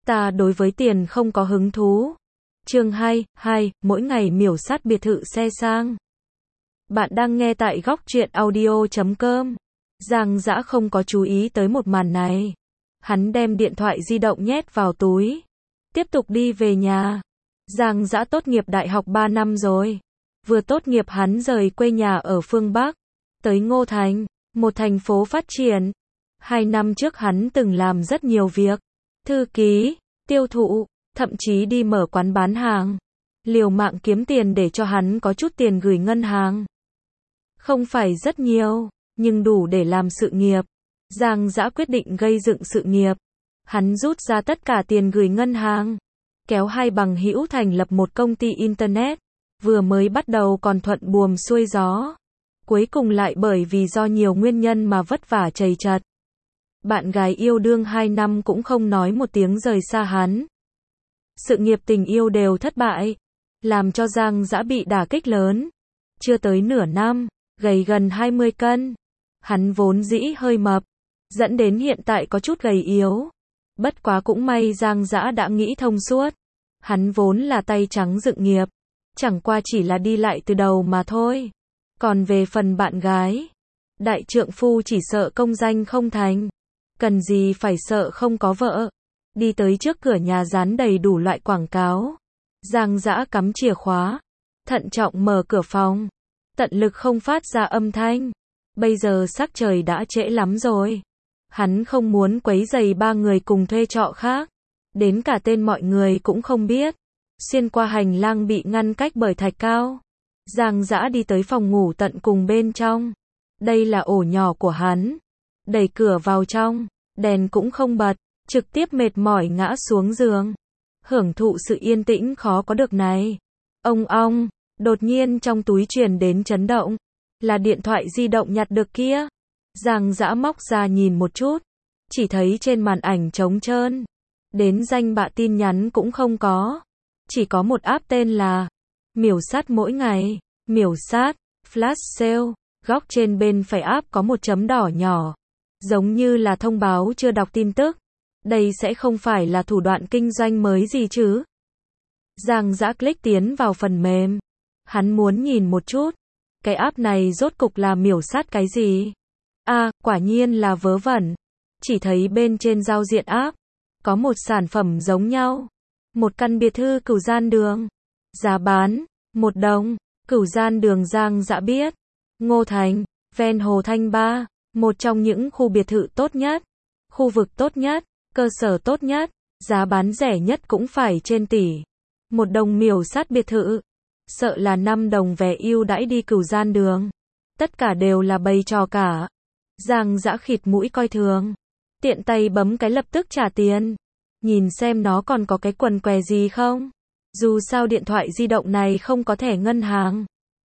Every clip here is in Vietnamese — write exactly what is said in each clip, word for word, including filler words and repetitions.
Ta đối với tiền không có hứng thú. Chương hai, hai, mỗi ngày miểu sát biệt thự xe sang. Bạn đang nghe tại góc truyện audio chấm com. Giang Dã không có chú ý tới một màn này. Hắn đem điện thoại di động nhét vào túi. Tiếp tục đi về nhà. Giang Dã tốt nghiệp đại học ba năm rồi. Vừa tốt nghiệp hắn rời quê nhà ở phương Bắc. Tới Ngô Thành, một thành phố phát triển. Hai năm trước hắn từng làm rất nhiều việc. Thư ký, tiêu thụ, thậm chí đi mở quán bán hàng. Liều mạng kiếm tiền để cho hắn có chút tiền gửi ngân hàng. Không phải rất nhiều, nhưng đủ để làm sự nghiệp. Giang Dã quyết định gây dựng sự nghiệp. Hắn rút ra tất cả tiền gửi ngân hàng. Kéo hai bằng hữu thành lập một công ty Internet. Vừa mới bắt đầu còn thuận buồm xuôi gió. Cuối cùng lại bởi vì do nhiều nguyên nhân mà vất vả trầy trật. Bạn gái yêu đương hai năm cũng không nói một tiếng rời xa hắn. Sự nghiệp tình yêu đều thất bại. Làm cho Giang Dã bị đả kích lớn. Chưa tới nửa năm, gầy gần hai mươi cân. Hắn vốn dĩ hơi mập. Dẫn đến hiện tại có chút gầy yếu. Bất quá cũng may Giang Dã đã nghĩ thông suốt. Hắn vốn là tay trắng dựng nghiệp. Chẳng qua chỉ là đi lại từ đầu mà thôi. Còn về phần bạn gái, đại trượng phu chỉ sợ công danh không thành. Cần gì phải sợ không có vợ. Đi tới trước cửa nhà dán đầy đủ loại quảng cáo. Giang Dã cắm chìa khóa. Thận trọng mở cửa phòng. Tận lực không phát ra âm thanh. Bây giờ sắc trời đã trễ lắm rồi. Hắn không muốn quấy rầy ba người cùng thuê trọ khác. Đến cả tên mọi người cũng không biết. Xuyên qua hành lang bị ngăn cách bởi thạch cao. Giang Dã đi tới phòng ngủ tận cùng bên trong. Đây là ổ nhỏ của hắn. Đẩy cửa vào trong, đèn cũng không bật, trực tiếp mệt mỏi ngã xuống giường. Hưởng thụ sự yên tĩnh khó có được này. Ông ong, đột nhiên trong túi truyền đến chấn động. Là điện thoại di động nhặt được kia. Giang Dã móc ra nhìn một chút. Chỉ thấy trên màn ảnh trống trơn. Đến danh bạ tin nhắn cũng không có. Chỉ có một app tên là miểu sát mỗi ngày. Miểu sát, flash sale. Góc trên bên phải app có một chấm đỏ nhỏ. Giống như là thông báo chưa đọc tin tức. Đây sẽ không phải là thủ đoạn kinh doanh mới gì chứ. Giang Dã click tiến vào phần mềm. Hắn muốn nhìn một chút. Cái app này rốt cục là miểu sát cái gì? À, quả nhiên là vớ vẩn. Chỉ thấy bên trên giao diện app. Có một sản phẩm giống nhau. Một căn biệt thự Cửu Gian Đường. Giá bán, một đồng. Cửu Gian Đường Giang Dã biết. Ngô Thành, ven Hồ Thanh Ba. Một trong những khu biệt thự tốt nhất. Khu vực tốt nhất. Cơ sở tốt nhất. Giá bán rẻ nhất cũng phải trên tỷ. Một đồng miểu sát biệt thự. Sợ là năm đồng vé ưu đãi đi Cửu Gian Đường. Tất cả đều là bày trò cả. Giang Dã khịt mũi coi thường. Tiện tay bấm cái lập tức trả tiền. Nhìn xem nó còn có cái quần què gì không. Dù sao điện thoại di động này không có thẻ ngân hàng.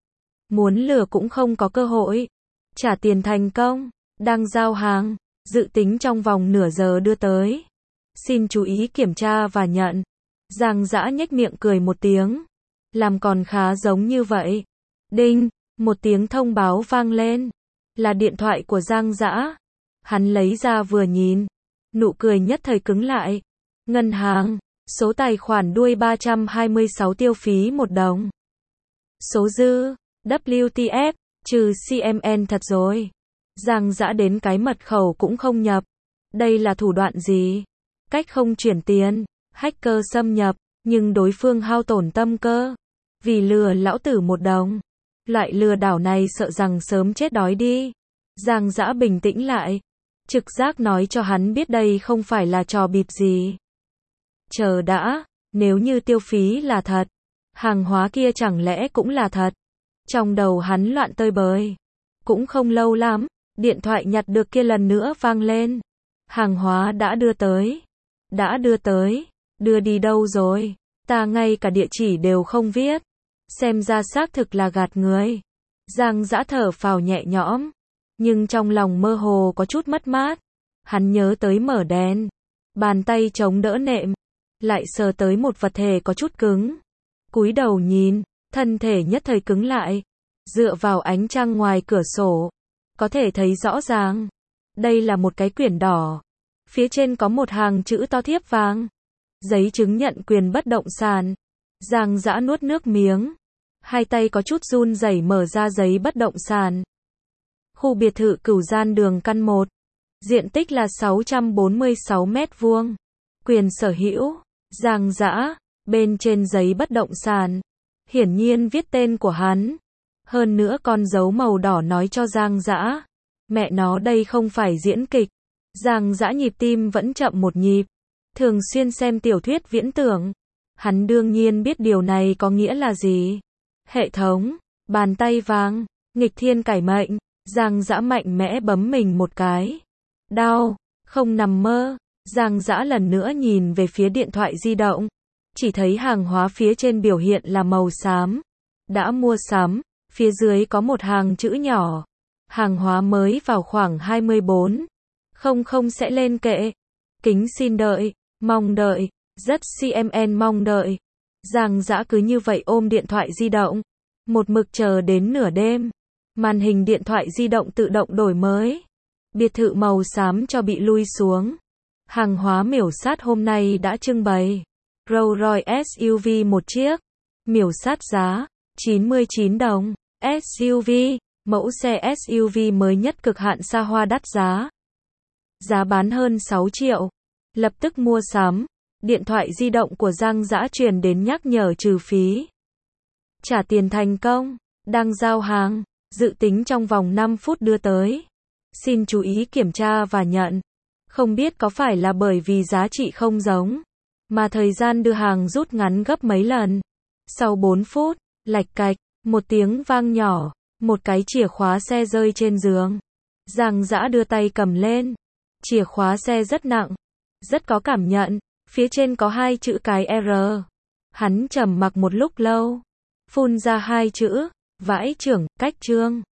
Muốn lừa cũng không có cơ hội. Trả tiền thành công. Đang giao hàng. Dự tính trong vòng nửa giờ đưa tới. Xin chú ý kiểm tra và nhận. Giang Dã nhếch miệng cười một tiếng. Làm còn khá giống như vậy. Đinh, một tiếng thông báo vang lên. Là điện thoại của Giang Dã. Hắn lấy ra vừa nhìn. Nụ cười nhất thời cứng lại. Ngân hàng. Số tài khoản đuôi ba trăm hai mươi sáu tiêu phí một đồng. Số dư. vê kép tê, trừ xê em en thật rồi. Giang Dã đến cái mật khẩu cũng không nhập. Đây là thủ đoạn gì? Cách không chuyển tiền. Hacker xâm nhập. Nhưng đối phương hao tổn tâm cơ. Vì lừa lão tử một đồng. Loại lừa đảo này sợ rằng sớm chết đói đi. Giang Dã bình tĩnh lại. Trực giác nói cho hắn biết đây không phải là trò bịp gì. Chờ đã, nếu như tiêu phí là thật, hàng hóa kia chẳng lẽ cũng là thật. Trong đầu hắn loạn tơi bời. Cũng không lâu lắm, điện thoại nhặt được kia lần nữa vang lên. Hàng hóa đã đưa tới. Đã đưa tới. Đưa đi đâu rồi? Ta ngay cả địa chỉ đều không viết. Xem ra xác thực là gạt người. Giang Dã thở phào nhẹ nhõm. Nhưng trong lòng mơ hồ có chút mất mát. Hắn nhớ tới mở đèn. Bàn tay chống đỡ nệm. Lại sờ tới một vật thể có chút cứng. Cúi đầu nhìn, thân thể nhất thời cứng lại. Dựa vào ánh trăng ngoài cửa sổ. Có thể thấy rõ ràng. Đây là một cái quyển đỏ. Phía trên có một hàng chữ to thiếp vàng. Giấy chứng nhận quyền bất động sản. Giang Dã nuốt nước miếng. Hai tay có chút run rẩy mở ra giấy bất động sản. Khu biệt thự Cửu Gian đường căn một. Diện tích là sáu trăm bốn mươi sáu mét vuông. Quyền sở hữu. Giang Dã. Bên trên giấy bất động sản. Hiển nhiên viết tên của hắn. Hơn nữa con dấu màu đỏ nói cho Giang Dã. Mẹ nó đây không phải diễn kịch. Giang Dã nhịp tim vẫn chậm một nhịp. Thường xuyên xem tiểu thuyết viễn tưởng. Hắn đương nhiên biết điều này có nghĩa là gì. Hệ thống. Bàn tay vàng. Nghịch thiên cải mệnh. Giang Dã mạnh mẽ bấm mình một cái. Đau. Không nằm mơ. Giang Dã lần nữa nhìn về phía điện thoại di động. Chỉ thấy hàng hóa phía trên biểu hiện là màu xám. Đã mua sắm. Phía dưới có một hàng chữ nhỏ. Hàng hóa mới vào khoảng hai mươi bốn. Không không sẽ lên kệ. Kính xin đợi. Mong đợi. Rất cmn mong đợi. Giang Dã cứ như vậy ôm điện thoại di động. Một mực chờ đến nửa đêm. Màn hình điện thoại di động tự động đổi mới. Biệt thự màu xám cho bị lui xuống. Hàng hóa miểu sát hôm nay đã trưng bày. Rolls Royce ét u vê một chiếc. Miểu sát giá chín mươi chín đồng. ét u vê, mẫu xe ét u vê mới nhất cực hạn xa hoa đắt giá. Giá bán hơn sáu triệu. Lập tức mua sắm. Điện thoại di động của Giang Dã truyền đến nhắc nhở trừ phí. Trả tiền thành công. Đang giao hàng. Dự tính trong vòng năm phút đưa tới. Xin chú ý kiểm tra và nhận. Không biết có phải là bởi vì giá trị không giống, mà thời gian đưa hàng rút ngắn gấp mấy lần. Sau bốn phút, lạch cạch, một tiếng vang nhỏ, một cái chìa khóa xe rơi trên giường. Giang Dã đưa tay cầm lên. Chìa khóa xe rất nặng, rất có cảm nhận, phía trên có hai chữ cái R. Hắn trầm mặc một lúc lâu, phun ra hai chữ, vãi chưởng, cách trương.